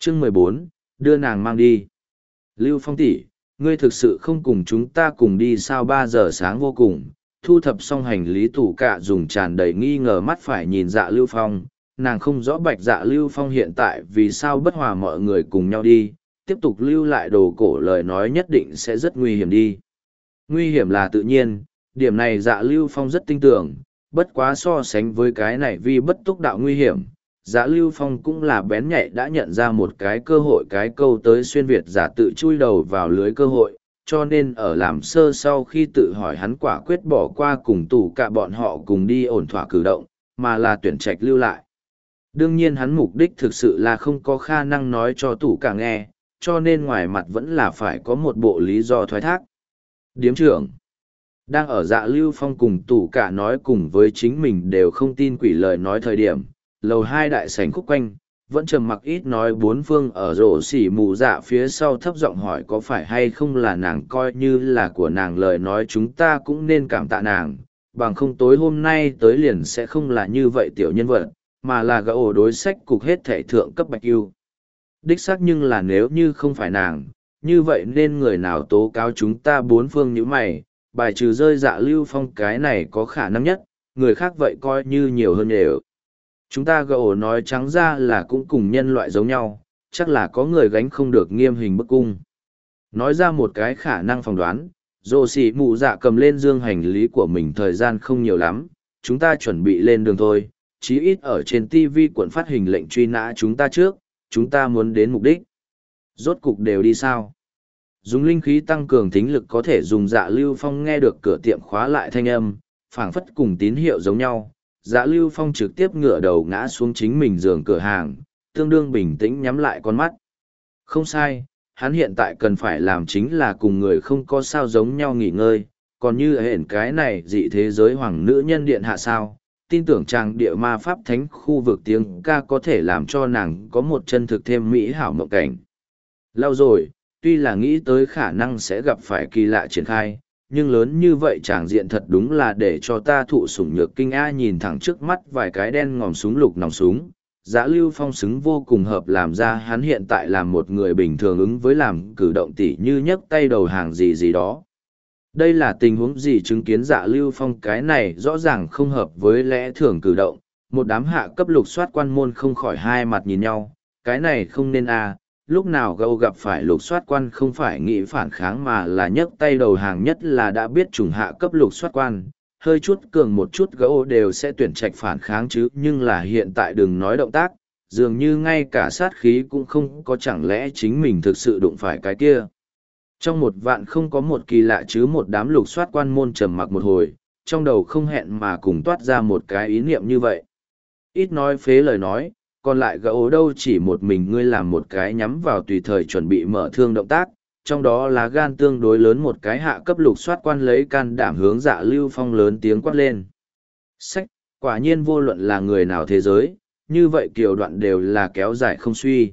Chương 14, đưa nàng mang đi. Lưu Phong tỷ, ngươi thực sự không cùng chúng ta cùng đi sao? 3 giờ sáng vô cùng, thu thập xong hành lý tủ cạ dùng tràn đầy nghi ngờ mắt phải nhìn dạ Lưu Phong. Nàng không rõ bạch dạ Lưu Phong hiện tại vì sao bất hòa mọi người cùng nhau đi, tiếp tục lưu lại đồ cổ lời nói nhất định sẽ rất nguy hiểm đi. Nguy hiểm là tự nhiên, điểm này dạ Lưu Phong rất tin tưởng, bất quá so sánh với cái này vì bất túc đạo nguy hiểm. Dạ Lưu Phong cũng là bén nhạy đã nhận ra một cái cơ hội, cái câu tới xuyên Việt giả tự chui đầu vào lưới cơ hội, cho nên ở làm sơ sau khi tự hỏi hắn quả quyết bỏ qua cùng tủ cả bọn họ cùng đi ổn thỏa cử động, mà là tuyển trạch lưu lại. Đương nhiên hắn mục đích thực sự là không có khả năng nói cho tủ cả nghe, cho nên ngoài mặt vẫn là phải có một bộ lý do thoái thác. Điếm trưởng đang ở dạ Lưu Phong cùng tủ cả nói cùng với chính mình đều không tin quỷ lời nói thời điểm, lầu 2 đại sảnh khúc quanh, vẫn trầm mặc ít nói bốn phương ở rổ xỉ mù dạ phía sau thấp giọng hỏi có phải hay không là nàng coi như là của nàng lời nói chúng ta cũng nên cảm tạ nàng, bằng không tối hôm nay tới liền sẽ không là như vậy tiểu nhân vật, mà là gã ổ đối sách cục hết thể thượng cấp bạch yêu. Đích xác nhưng là nếu như không phải nàng, như vậy nên người nào tố cáo chúng ta bốn phương như mày, bài trừ rơi dạ Lưu Phong cái này có khả năng nhất, người khác vậy coi như nhiều hơn đều. Chúng ta gã ổ nói trắng ra là cũng cùng nhân loại giống nhau, chắc là có người gánh không được nghiêm hình bức cung. Nói ra một cái khả năng phỏng đoán, rồ xỉ mụ dạ cầm lên dương hành lý của mình thời gian không nhiều lắm, chúng ta chuẩn bị lên đường thôi, chí ít ở trên TV cuộn phát hình lệnh truy nã chúng ta trước, chúng ta muốn đến mục đích. Rốt cục đều đi sao? Dùng linh khí tăng cường thính lực có thể dùng dạ Lưu Phong nghe được cửa tiệm khóa lại thanh âm, phảng phất cùng tín hiệu giống nhau. Dạ Lưu Phong trực tiếp ngửa đầu ngã xuống chính mình giường cửa hàng, tương đương bình tĩnh nhắm lại con mắt. Không sai, hắn hiện tại cần phải làm chính là cùng người không có sao giống nhau nghỉ ngơi, còn như hển cái này dị thế giới hoàng nữ nhân điện hạ sao, tin tưởng chàng địa ma pháp thánh khu vực tiếng ca có thể làm cho nàng có một chân thực thêm mỹ hảo mộng cảnh. Lâu rồi, tuy là nghĩ tới khả năng sẽ gặp phải kỳ lạ triển khai, nhưng lớn như vậy tràng diện thật đúng là để cho ta thụ sủng nhược kinh a. Nhìn thẳng trước mắt vài cái đen ngòm súng lục nòng súng, Dã Lưu Phong xứng vô cùng hợp làm ra hắn hiện tại là một người bình thường ứng với làm cử động tỉ như nhấc tay đầu hàng gì gì đó. Đây là tình huống gì? Chứng kiến Dạ Lưu Phong cái này rõ ràng không hợp với lẽ thường cử động, một đám hạ cấp lục soát quan môn không khỏi hai mặt nhìn nhau, cái này không nên a. Lúc nào gâu gặp phải lục soát quan không phải nghĩ phản kháng mà là nhấc tay đầu hàng, nhất là đã biết chủng hạ cấp lục soát quan, hơi chút cường một chút gâu đều sẽ tuyển trạch phản kháng chứ, nhưng là hiện tại đừng nói động tác, dường như ngay cả sát khí cũng không có, chẳng lẽ chính mình thực sự đụng phải cái kia. Trong một vạn không có một kỳ lạ chứ. Một đám lục soát quan môn trầm mặc một hồi, trong đầu không hẹn mà cùng toát ra một cái ý niệm như vậy. Ít nói phế lời nói, còn lại gã ố đâu chỉ một mình ngươi làm một cái nhắm vào tùy thời chuẩn bị mở thương động tác, trong đó lá gan tương đối lớn một cái hạ cấp lục soát quan lấy can đảm hướng Dạ Lưu Phong lớn tiếng quát lên. Sách, quả nhiên vô luận là người nào thế giới, như vậy kiểu đoạn đều là kéo dài không suy.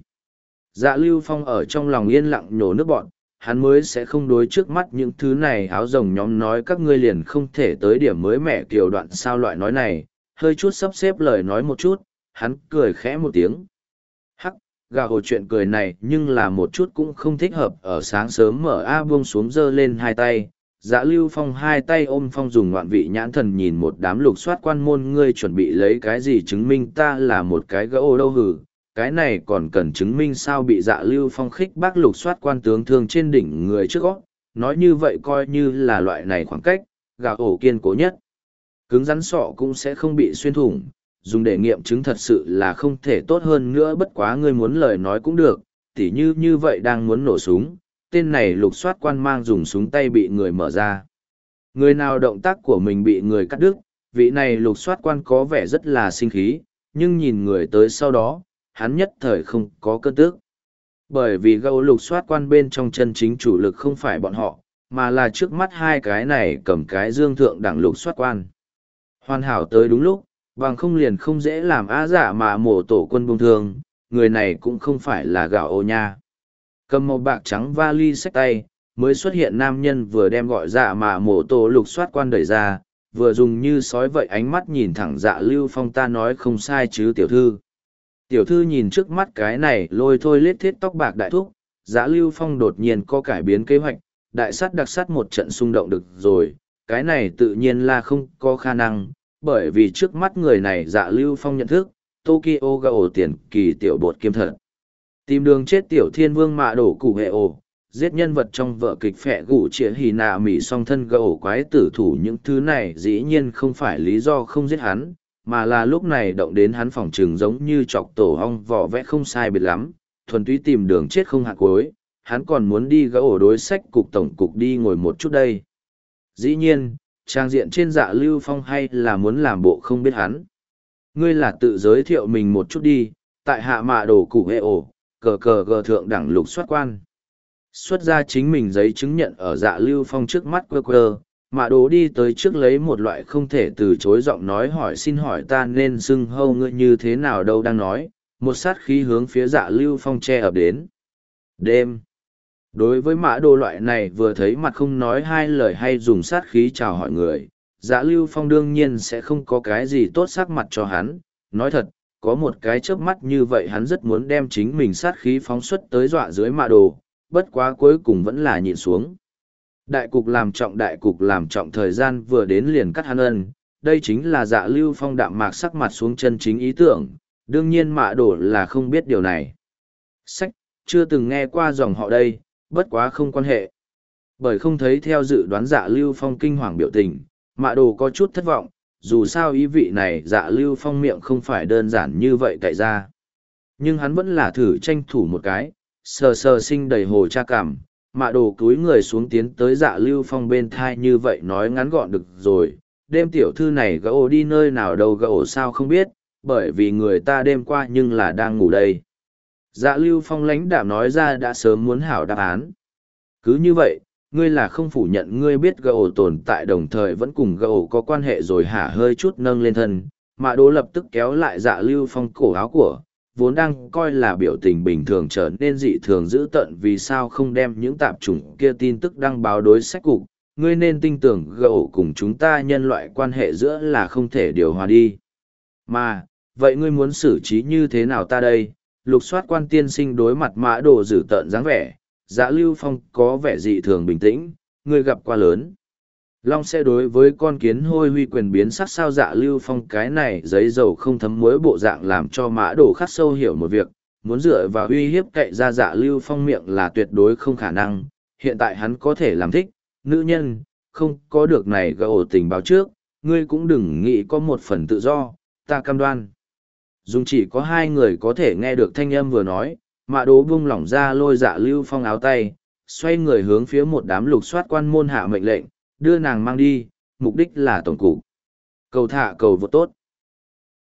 Dạ Lưu Phong ở trong lòng yên lặng nhổ nước bọn, hắn mới sẽ không đối trước mắt những thứ này áo rồng nhóm nói các ngươi liền không thể tới điểm mới mẻ kiểu đoạn sao loại nói này, hơi chút sắp xếp lời nói một chút, hắn cười khẽ một tiếng. Hắc, gà hồ chuyện cười này nhưng là một chút cũng không thích hợp ở sáng sớm. Mở A buông xuống giơ lên hai tay, Dạ Lưu Phong hai tay ôm phong dùng ngoạn vị nhãn thần nhìn một đám lục soát quan môn, ngươi chuẩn bị lấy cái gì chứng minh ta là một cái gã ồ đâu hử, cái này còn cần chứng minh sao? Bị Dạ Lưu Phong khích bác lục soát quan tướng thương trên đỉnh người trước gót, nói như vậy coi như là loại này khoảng cách, gà ổ kiên cố nhất. Cứng rắn sọ cũng sẽ không bị xuyên thủng, dùng để nghiệm chứng thật sự là không thể tốt hơn nữa. Bất quá ngươi muốn lời nói cũng được, tỉ như vậy đang muốn nổ súng, tên này lục soát quan mang dùng súng tay bị người mở ra. Người nào động tác của mình bị người cắt đứt, vị này lục soát quan có vẻ rất là sinh khí, nhưng nhìn người tới sau đó, hắn nhất thời không có cơn tức. Bởi vì gâu lục soát quan bên trong chân chính chủ lực không phải bọn họ, mà là trước mắt hai cái này cầm cái dương thượng đẳng lục soát quan. Hoàn hảo tới đúng lúc, bằng không liền không dễ làm á giả mà mổ tổ quân bông thương, người này cũng không phải là gạo ô nha. Cầm màu bạc trắng vali xách tay, mới xuất hiện nam nhân vừa đem gọi dạ mà mổ tổ lục soát quan đẩy ra, vừa dùng như sói vậy ánh mắt nhìn thẳng Dạ Lưu Phong. Ta nói không sai chứ tiểu thư. Tiểu thư nhìn trước mắt cái này lôi thôi lết thiết tóc bạc đại thúc, Dạ Lưu Phong đột nhiên có cải biến kế hoạch, đại sắt đặc sắt một trận xung động được rồi, cái này tự nhiên là không có khả năng, bởi vì trước mắt người này Dạ Lưu Phong nhận thức, Tokyo Gao tiền kỳ tiểu bột kiêm thật. Tìm đường chết tiểu thiên vương mạ đổ củ hệ ổ, giết nhân vật trong vở kịch phẹ gủ chĩa hì nạ mỉ song thân Gao quái tử thủ, những thứ này dĩ nhiên không phải lý do không giết hắn, mà là lúc này động đến hắn phỏng trừng giống như chọc tổ ong vỏ vẽ không sai biệt lắm, thuần túy tìm đường chết không hạn cuối, hắn còn muốn đi Gao đối sách cục tổng cục đi ngồi một chút đây. Dĩ nhiên, trang diện trên Dạ Lưu Phong hay là muốn làm bộ không biết hắn. Ngươi là tự giới thiệu mình một chút đi, tại hạ mạ đổ củ hệ ổ, cờ cờ gờ thượng đẳng lục soát quan. Xuất ra chính mình giấy chứng nhận ở Dạ Lưu Phong trước mắt quơ quơ, mạ đổ đi tới trước lấy một loại không thể từ chối giọng nói hỏi xin hỏi ta nên xưng hâu ngươi như thế nào đâu đang nói, một sát khí hướng phía Dạ Lưu Phong che ập đến. Đêm. Đối với mã đồ loại này vừa thấy mặt không nói hai lời hay dùng sát khí chào hỏi người, Dạ Lưu Phong đương nhiên sẽ không có cái gì tốt sắc mặt cho hắn. Nói thật, có một cái chớp mắt như vậy hắn rất muốn đem chính mình sát khí phóng xuất tới dọa dưới mã đồ, bất quá cuối cùng vẫn là nhịn xuống. Đại cục làm trọng thời gian vừa đến liền cắt hắn ân, đây chính là Dạ Lưu Phong đạm mạc sắc mặt xuống chân chính ý tưởng, đương nhiên mã đồ là không biết điều này. Sách, chưa từng nghe qua dòng họ đây, bất quá không quan hệ. Bởi không thấy theo dự đoán Dạ Lưu Phong kinh hoàng biểu tình, mạ đồ có chút thất vọng, dù sao ý vị này Dạ Lưu Phong miệng không phải đơn giản như vậy tại ra. Nhưng hắn vẫn là thử tranh thủ một cái, sờ sờ sinh đầy hồ cha cảm, mạ đồ cúi người xuống tiến tới Dạ Lưu Phong bên thai như vậy nói ngắn gọn được rồi, đêm tiểu thư này gỗ đi nơi nào đâu gỗ sao không biết, bởi vì người ta đêm qua nhưng là đang ngủ đây. Dạ Lưu Phong lãnh đạm nói ra đã sớm muốn hảo đáp án. Cứ như vậy, ngươi là không phủ nhận ngươi biết gậu tồn tại đồng thời vẫn cùng gậu có quan hệ rồi hả hơi chút nâng lên thân. Mạ đố lập tức kéo lại Dạ Lưu Phong cổ áo của, vốn đang coi là biểu tình bình thường trở nên dị thường dữ tợn vì sao không đem những tạp chủng kia tin tức đăng báo đối sách cục. Ngươi nên tin tưởng gậu cùng chúng ta nhân loại quan hệ giữa là không thể điều hòa đi. Mà, vậy ngươi muốn xử trí như thế nào ta đây? Lục soát quan tiên sinh đối mặt mã đồ dữ tợn dáng vẻ, Dạ Lưu Phong có vẻ dị thường bình tĩnh, người gặp quá lớn. Long sẽ đối với con kiến hôi huy quyền biến sắc sao Dạ Lưu Phong cái này giấy dầu không thấm muối bộ dạng làm cho mã đồ khắc sâu hiểu một việc, muốn dựa vào uy hiếp cậy ra Dạ Lưu Phong miệng là tuyệt đối không khả năng, hiện tại hắn có thể làm thích, nữ nhân, không có được này gỡ tình báo trước, ngươi cũng đừng nghĩ có một phần tự do, ta cam đoan. Dùng chỉ có hai người có thể nghe được thanh âm vừa nói, mạ đố buông lỏng ra lôi Dạ Lưu Phong áo tay, xoay người hướng phía một đám lục soát quan môn hạ mệnh lệnh, đưa nàng mang đi, mục đích là tổng cục. Cầu thả cầu vượt tốt.